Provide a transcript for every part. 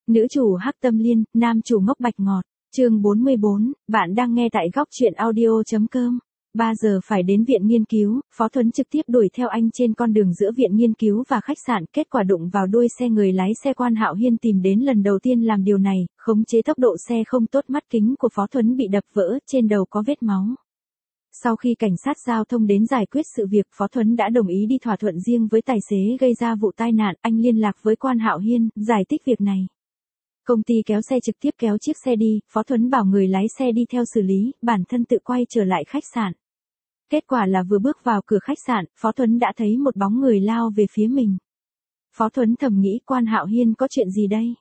Nữ chủ hắc tâm liên, nam chủ ngốc bạch ngọt. Chương 44, bạn đang nghe tại góc truyện audio.com. 3 giờ phải đến viện nghiên cứu, Phó Thuấn trực tiếp đuổi theo anh trên con đường giữa viện nghiên cứu và khách sạn, kết quả đụng vào đuôi xe người lái xe Quan Hạo Hiên tìm đến lần đầu tiên làm điều này, khống chế tốc độ xe không tốt, mắt kính của Phó Thuấn bị đập vỡ, trên đầu có vết máu. Sau khi cảnh sát giao thông đến giải quyết sự việc, Phó Thuấn đã đồng ý đi thỏa thuận riêng với tài xế gây ra vụ tai nạn, anh liên lạc với Quan Hạo Hiên, giải thích việc này. Công ty kéo xe trực tiếp kéo chiếc xe đi, Phó Thuấn bảo người lái xe đi theo xử lý, bản thân tự quay trở lại khách sạn. Kết quả là vừa bước vào cửa khách sạn, Phó Thuấn đã thấy một bóng người lao về phía mình. Phó Thuấn thầm nghĩ Quan Hạo Hiên có chuyện gì đây?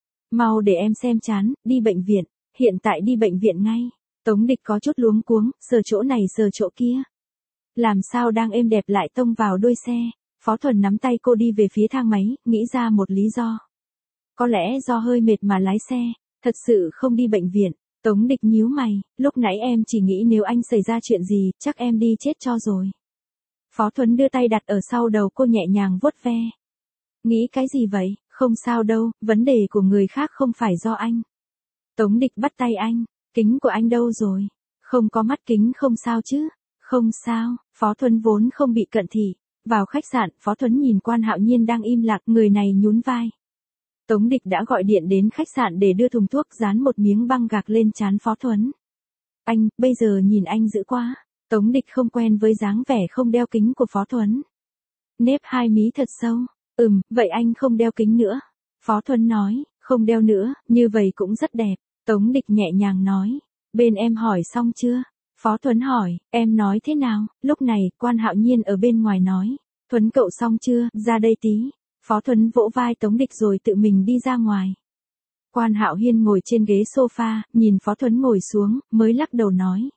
Mau để em xem chán, đi bệnh viện, hiện tại đi bệnh viện ngay. Tống Địch có chút luống cuống, sờ chỗ này sờ chỗ kia. Làm sao đang êm đẹp lại tông vào đuôi xe? Phó Thuấn nắm tay cô đi về phía thang máy, nghĩ ra một lý do. Có lẽ do hơi mệt mà lái xe, thật sự không đi bệnh viện. Tống Địch nhíu mày, lúc nãy em chỉ nghĩ nếu anh xảy ra chuyện gì, chắc em đi chết cho rồi. Phó Thuấn đưa tay đặt ở sau đầu cô nhẹ nhàng vuốt ve. Nghĩ cái gì vậy, không sao đâu, vấn đề của người khác không phải do anh. Tống Địch bắt tay anh, kính của anh đâu rồi? Không có mắt kính không sao chứ? Không sao, Phó Thuấn vốn không bị cận thị. Vào khách sạn, Phó Thuấn nhìn Quan Hạo Nhiên đang im lặng, người này nhún vai. Tống Địch đã gọi điện đến khách sạn để đưa thùng thuốc, dán một miếng băng gạc lên trán Phó Thuấn. Anh, bây giờ nhìn anh dữ quá. Tống Địch không quen với dáng vẻ không đeo kính của Phó Thuấn. Nếp hai mí thật sâu. Vậy anh không đeo kính nữa. Phó Thuấn nói, không đeo nữa, như vậy cũng rất đẹp. Tống Địch nhẹ nhàng nói, bên em hỏi xong chưa? Phó Thuấn hỏi, em nói thế nào? Lúc này, Quan Hạo Nhiên ở bên ngoài nói, Thuấn cậu xong chưa, ra đây tí. Phó Thuấn vỗ vai Tống Địch rồi tự mình đi ra ngoài. Quan Hạo Hiên ngồi trên ghế sofa, nhìn Phó Thuấn ngồi xuống, mới lắc đầu nói.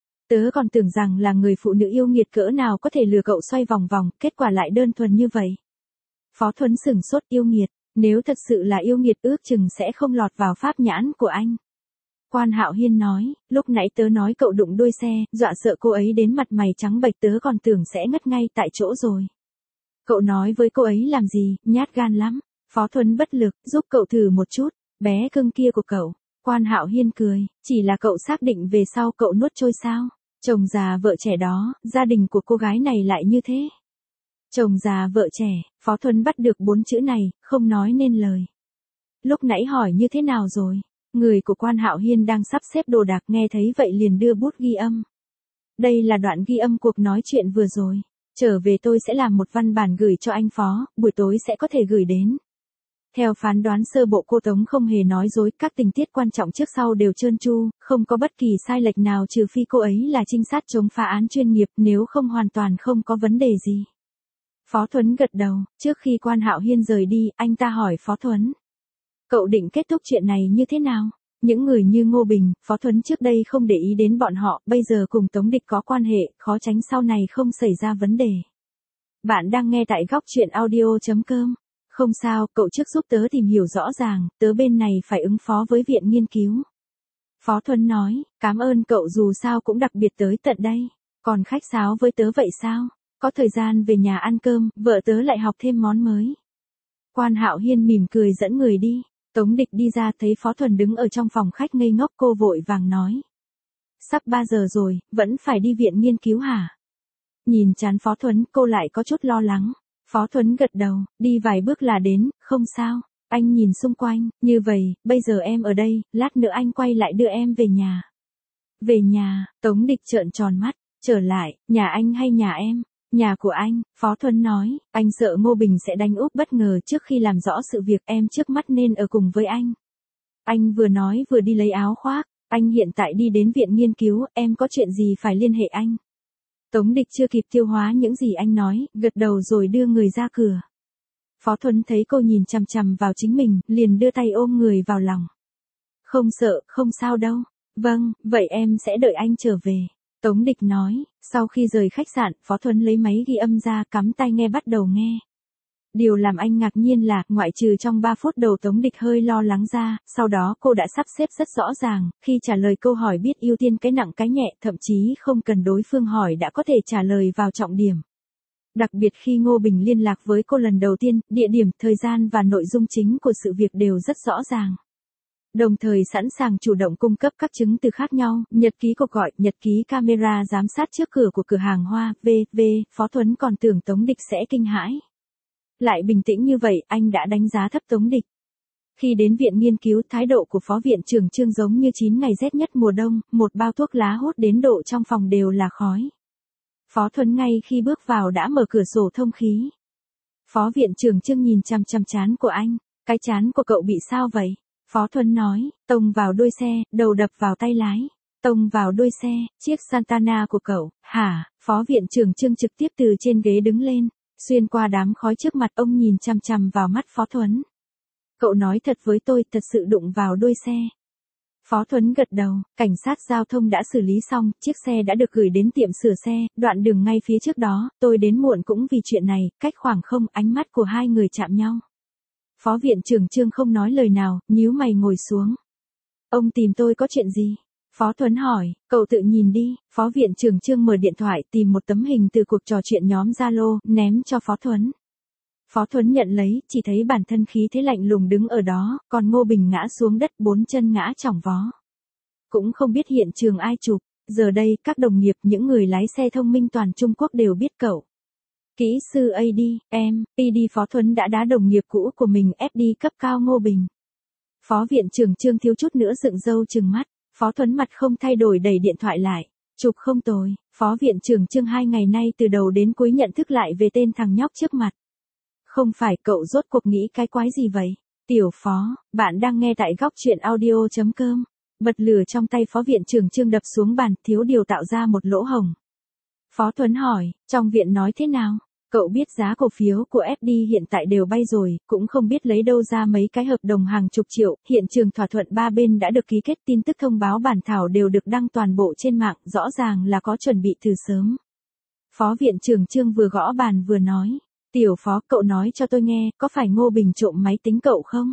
Tớ còn tưởng rằng là người phụ nữ yêu nghiệt cỡ nào có thể lừa cậu xoay vòng vòng, kết quả lại đơn thuần như vậy. Phó Thuấn sửng sốt, yêu nghiệt, nếu thật sự là yêu nghiệt ước chừng sẽ không lọt vào pháp nhãn của anh. Quan Hạo Hiên nói, lúc nãy tớ nói cậu đụng đuôi xe, dọa sợ cô ấy đến mặt mày trắng bệch, tớ còn tưởng sẽ ngất ngay tại chỗ rồi. Cậu nói với cô ấy làm gì, nhát gan lắm. Phó Thuấn bất lực, giúp cậu thử một chút, bé cưng kia của cậu. Quan Hạo Hiên cười, chỉ là cậu xác định về sau cậu nuốt trôi sao? Chồng già vợ trẻ đó, gia đình của cô gái này lại như thế. Chồng già vợ trẻ, Phó Thuấn bắt được 4 chữ này, không nói nên lời. Lúc nãy hỏi như thế nào rồi? Người của Quan Hạo Hiên đang sắp xếp đồ đạc, nghe thấy vậy liền đưa bút ghi âm. Đây là đoạn ghi âm cuộc nói chuyện vừa rồi. Trở về tôi sẽ làm một văn bản gửi cho anh Phó, buổi tối sẽ có thể gửi đến. Theo phán đoán sơ bộ, cô Tống không hề nói dối, các tình tiết quan trọng trước sau đều trơn tru, không có bất kỳ sai lệch nào, trừ phi cô ấy là trinh sát chống phá án chuyên nghiệp, nếu không hoàn toàn không có vấn đề gì. Phó Thuấn gật đầu, trước khi Quan Hạo Hiên rời đi, anh ta hỏi Phó Thuấn. Cậu định kết thúc chuyện này như thế nào? Những người như Ngô Bình, Phó Thuấn trước đây không để ý đến bọn họ, bây giờ cùng Tống Địch có quan hệ, khó tránh sau này không xảy ra vấn đề. Bạn đang nghe tại góc truyện audio.com. Không sao, cậu trước giúp tớ tìm hiểu rõ ràng, tớ bên này phải ứng phó với viện nghiên cứu. Phó Thuấn nói, cảm ơn cậu, dù sao cũng đặc biệt tới tận đây. Còn khách sáo với tớ vậy sao? Có thời gian về nhà ăn cơm, vợ tớ lại học thêm món mới. Quan Hạo Hiên mỉm cười dẫn người đi. Tống Địch đi ra thấy Phó Thuấn đứng ở trong phòng khách ngây ngốc, cô vội vàng nói. Sắp 3 giờ rồi, vẫn phải đi viện nghiên cứu hả? Nhìn trán Phó Thuấn, cô lại có chút lo lắng. Phó Thuấn gật đầu, đi vài bước là đến, không sao. Anh nhìn xung quanh, như vậy, bây giờ em ở đây, lát nữa anh quay lại đưa em về nhà. Về nhà, Tống Địch trợn tròn mắt, trở lại, nhà anh hay nhà em? Nhà của anh, Phó Thuấn nói, anh sợ Ngô Bình sẽ đánh úp bất ngờ trước khi làm rõ sự việc, em trước mắt nên ở cùng với anh. Anh vừa nói vừa đi lấy áo khoác, anh hiện tại đi đến viện nghiên cứu, em có chuyện gì phải liên hệ anh. Tống Địch chưa kịp tiêu hóa những gì anh nói, gật đầu rồi đưa người ra cửa. Phó Thuấn thấy cô nhìn chằm chằm vào chính mình, liền đưa tay ôm người vào lòng. Không sợ, không sao đâu. Vâng, vậy em sẽ đợi anh trở về. Tống Địch nói, sau khi rời khách sạn, Phó Thuấn lấy máy ghi âm ra, cắm tai nghe bắt đầu nghe. Điều làm anh ngạc nhiên là, ngoại trừ trong 3 phút đầu Tống Địch hơi lo lắng ra, sau đó cô đã sắp xếp rất rõ ràng, khi trả lời câu hỏi biết ưu tiên cái nặng cái nhẹ, thậm chí không cần đối phương hỏi đã có thể trả lời vào trọng điểm. Đặc biệt khi Ngô Bình liên lạc với cô lần đầu tiên, địa điểm, thời gian và nội dung chính của sự việc đều rất rõ ràng. Đồng thời sẵn sàng chủ động cung cấp các chứng từ khác nhau, nhật ký cuộc gọi, nhật ký camera giám sát trước cửa của cửa hàng hoa, v.v. Phó Thuấn còn tưởng Tống Địch sẽ kinh hãi. Lại bình tĩnh như vậy, anh đã đánh giá thấp Tống Địch. Khi đến viện nghiên cứu, thái độ của Phó Viện trưởng Trương giống như 9 ngày rét nhất mùa đông, một bao thuốc lá hút đến độ trong phòng đều là khói. Phó Thuấn ngay khi bước vào đã mở cửa sổ thông khí. Phó Viện trưởng Trương nhìn chằm chằm trán của anh, cái trán của cậu bị sao vậy? Phó Thuấn nói, tông vào đuôi xe, đầu đập vào tay lái. Tông vào đuôi xe, chiếc Santana của cậu, hả? Phó Viện trưởng Trương trực tiếp từ trên ghế đứng lên, xuyên qua đám khói trước mặt ông nhìn chằm chằm vào mắt Phó Thuấn. Cậu nói thật với tôi, thật sự đụng vào đuôi xe. Phó Thuấn gật đầu, cảnh sát giao thông đã xử lý xong, chiếc xe đã được gửi đến tiệm sửa xe, đoạn đường ngay phía trước đó, tôi đến muộn cũng vì chuyện này, cách khoảng không, ánh mắt của hai người chạm nhau. Phó Viện trưởng Trương không nói lời nào, nhíu mày ngồi xuống. Ông tìm tôi có chuyện gì? Phó Thuấn hỏi, cậu tự nhìn đi. Phó Viện trưởng Trương mở điện thoại tìm một tấm hình từ cuộc trò chuyện nhóm Zalo, ném cho Phó Thuấn. Phó Thuấn nhận lấy, chỉ thấy bản thân khí thế lạnh lùng đứng ở đó, còn Ngô Bình ngã xuống đất 4 chân ngã chỏng vó. Cũng không biết hiện trường ai chụp, giờ đây các đồng nghiệp những người lái xe thông minh toàn Trung Quốc đều biết cậu. Kỹ sư PD, Phó Thuấn đã đá đồng nghiệp cũ của mình FD cấp cao Ngô Bình. Phó Viện trưởng Trương thiếu chút nữa dựng râu trừng mắt, Phó Thuấn mặt không thay đổi đẩy điện thoại lại, chụp không tồi. Phó Viện trưởng Trương 2 ngày nay từ đầu đến cuối nhận thức lại về tên thằng nhóc trước mặt. Không phải, cậu rốt cuộc nghĩ cái quái gì vậy? Tiểu Phó, bạn đang nghe tại góc truyện audio.com. Bật lửa trong tay Phó Viện trưởng Trương đập xuống bàn, thiếu điều tạo ra một lỗ hổng. Phó Thuấn hỏi, trong viện nói thế nào? Cậu biết giá cổ phiếu của FD hiện tại đều bay rồi, cũng không biết lấy đâu ra mấy cái hợp đồng hàng chục triệu, hiện trường thỏa thuận ba bên đã được ký kết, tin tức thông báo bản thảo đều được đăng toàn bộ trên mạng, rõ ràng là có chuẩn bị từ sớm. Phó Viện trưởng Trương vừa gõ bàn vừa nói, Tiểu Phó, cậu nói cho tôi nghe, có phải Ngô Bình trộm máy tính cậu không?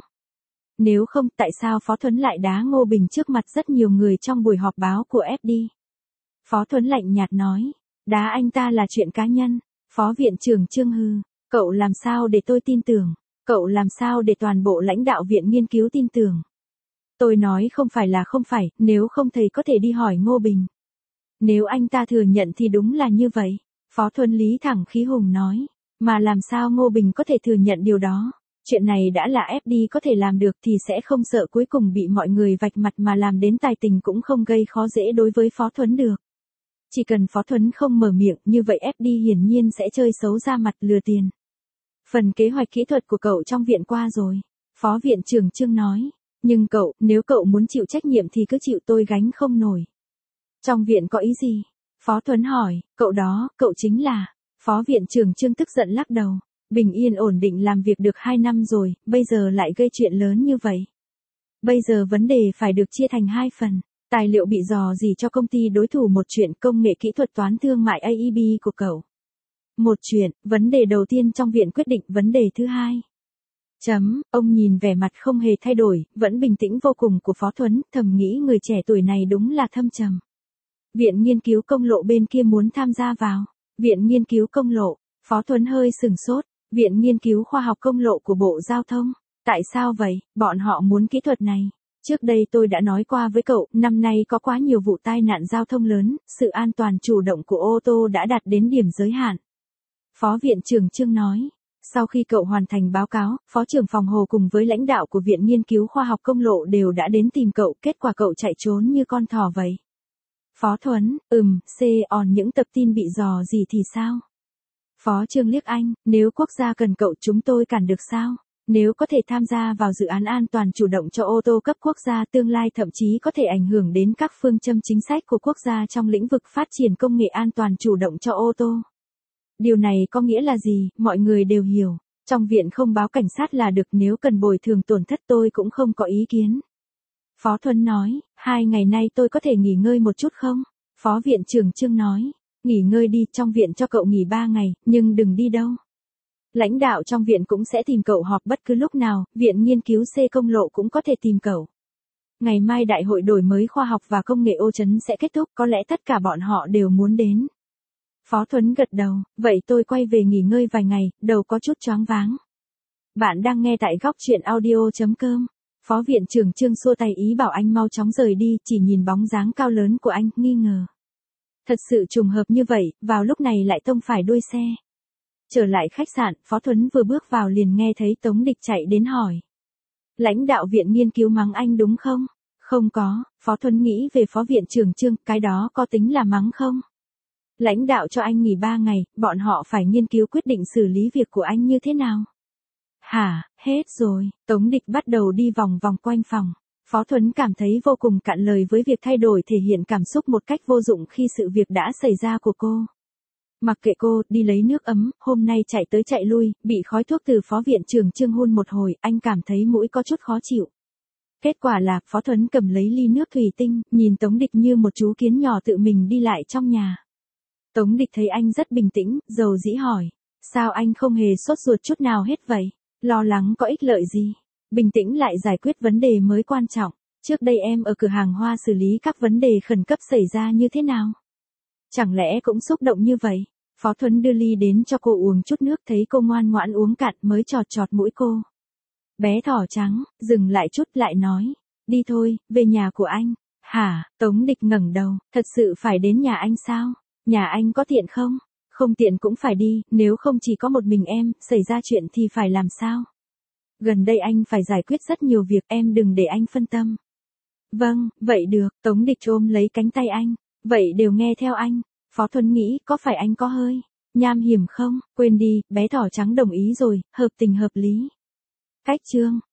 Nếu không, tại sao Phó Thuấn lại đá Ngô Bình trước mặt rất nhiều người trong buổi họp báo của FD? Phó Thuấn lạnh nhạt nói, đá anh ta là chuyện cá nhân. Phó Viện trưởng Trương hừ, cậu làm sao để tôi tin tưởng? Cậu làm sao để toàn bộ lãnh đạo viện nghiên cứu tin tưởng? Tôi nói không phải là không phải, nếu không thầy có thể đi hỏi Ngô Bình. Nếu anh ta thừa nhận thì đúng là như vậy. Phó Thuấn lý thẳng khí hùng nói, mà làm sao Ngô Bình có thể thừa nhận điều đó? Chuyện này đã là FD có thể làm được thì sẽ không sợ cuối cùng bị mọi người vạch mặt mà làm đến tài tình cũng không gây khó dễ đối với Phó Thuấn được. Chỉ cần Phó Thuấn không mở miệng, như vậy FD hiển nhiên sẽ chơi xấu ra mặt lừa tiền. Phần kế hoạch kỹ thuật của cậu trong viện qua rồi. Phó Viện trưởng Trương nói. Nhưng cậu, nếu cậu muốn chịu trách nhiệm thì cứ chịu, tôi gánh không nổi. Trong viện có ý gì? Phó Thuấn hỏi, cậu đó, cậu chính là. Phó Viện trưởng Trương tức giận lắc đầu. Bình yên ổn định làm việc được 2 năm rồi, bây giờ lại gây chuyện lớn như vậy. Bây giờ vấn đề phải được chia thành 2 phần. Tài liệu bị dò dỉ cho công ty đối thủ, một chuyện công nghệ kỹ thuật toán thương mại AEB của cậu. Một chuyện, vấn đề đầu tiên trong viện quyết định, vấn đề thứ hai. Ông nhìn vẻ mặt không hề thay đổi, vẫn bình tĩnh vô cùng của Phó Thuấn, thầm nghĩ người trẻ tuổi này đúng là thâm trầm. Viện nghiên cứu công lộ bên kia muốn tham gia vào. Viện nghiên cứu công lộ, Phó Thuấn hơi sừng sốt, Viện nghiên cứu khoa học công lộ của Bộ Giao thông. Tại sao vậy, bọn họ muốn kỹ thuật này? Trước đây tôi đã nói qua với cậu, năm nay có quá nhiều vụ tai nạn giao thông lớn, sự an toàn chủ động của ô tô đã đạt đến điểm giới hạn. Phó Viện trưởng Trương nói, sau khi cậu hoàn thành báo cáo, Phó trưởng phòng Hồ cùng với lãnh đạo của Viện nghiên cứu khoa học công lộ đều đã đến tìm cậu, kết quả cậu chạy trốn như con thỏ vậy. Phó Thuấn, còn những tập tin bị dò gì thì sao? Phó Trương liếc anh, nếu quốc gia cần cậu chúng tôi cản được sao? Nếu có thể tham gia vào dự án an toàn chủ động cho ô tô cấp quốc gia, tương lai thậm chí có thể ảnh hưởng đến các phương châm chính sách của quốc gia trong lĩnh vực phát triển công nghệ an toàn chủ động cho ô tô. Điều này có nghĩa là gì, mọi người đều hiểu. Trong viện không báo cảnh sát là được, nếu cần bồi thường tổn thất tôi cũng không có ý kiến. Phó Thuấn nói, 2 ngày nay tôi có thể nghỉ ngơi một chút không? Phó Viện trưởng Trương nói, nghỉ ngơi đi, trong viện cho cậu nghỉ 3 ngày, nhưng đừng đi đâu. Lãnh đạo trong viện cũng sẽ tìm cậu họp bất cứ lúc nào, Viện nghiên cứu C công lộ cũng có thể tìm cậu. Ngày mai Đại hội đổi mới khoa học và công nghệ Ô Trấn sẽ kết thúc, có lẽ tất cả bọn họ đều muốn đến. Phó Thuấn gật đầu, vậy tôi quay về nghỉ ngơi vài ngày, đầu có chút choáng váng. Bạn đang nghe tại góc chuyện audio.com. Phó viện trưởng Trương xua tay ý bảo anh mau chóng rời đi, chỉ nhìn bóng dáng cao lớn của anh, nghi ngờ. Thật sự trùng hợp như vậy, vào lúc này lại tông phải đuôi xe. Trở lại khách sạn, Phó Thuấn vừa bước vào liền nghe thấy Tống Địch chạy đến hỏi. Lãnh đạo viện nghiên cứu mắng anh đúng không? Không có, Phó Thuấn nghĩ về Phó viện trưởng Trương, cái đó có tính là mắng không? Lãnh đạo cho anh nghỉ 3 ngày, bọn họ phải nghiên cứu quyết định xử lý việc của anh như thế nào? Hả, hết rồi, Tống Địch bắt đầu đi vòng vòng quanh phòng. Phó Thuấn cảm thấy vô cùng cạn lời với việc thay đổi thể hiện cảm xúc một cách vô dụng khi sự việc đã xảy ra của cô. Mặc kệ cô, đi lấy nước ấm, hôm nay chạy tới chạy lui, bị khói thuốc từ Phó viện trưởng Trương hun một hồi, anh cảm thấy mũi có chút khó chịu. Kết quả là, Phó Thuấn cầm lấy ly nước thủy tinh, nhìn Tống Địch như một chú kiến nhỏ tự mình đi lại trong nhà. Tống Địch thấy anh rất bình tĩnh, dầu dĩ hỏi. Sao anh không hề sốt ruột chút nào hết vậy? Lo lắng có ích lợi gì? Bình tĩnh lại giải quyết vấn đề mới quan trọng. Trước đây em ở cửa hàng hoa xử lý các vấn đề khẩn cấp xảy ra như thế nào? Chẳng lẽ cũng xúc động như vậy? Phó Thuấn đưa ly đến cho cô uống chút nước, thấy cô ngoan ngoãn uống cạn mới chọt chọt mũi cô. Bé thỏ trắng, dừng lại chút lại nói. Đi thôi, về nhà của anh. Hả, Tống Địch ngẩng đầu, thật sự phải đến nhà anh sao? Nhà anh có tiện không? Không tiện cũng phải đi, nếu không chỉ có một mình em, xảy ra chuyện thì phải làm sao? Gần đây anh phải giải quyết rất nhiều việc, em đừng để anh phân tâm. Vâng, vậy được, Tống Địch ôm lấy cánh tay anh. Vậy đều nghe theo anh. Phó Thuấn nghĩ, có phải anh có hơi nham hiểm không? Quên đi, bé thỏ trắng đồng ý rồi, hợp tình hợp lý. Cách chương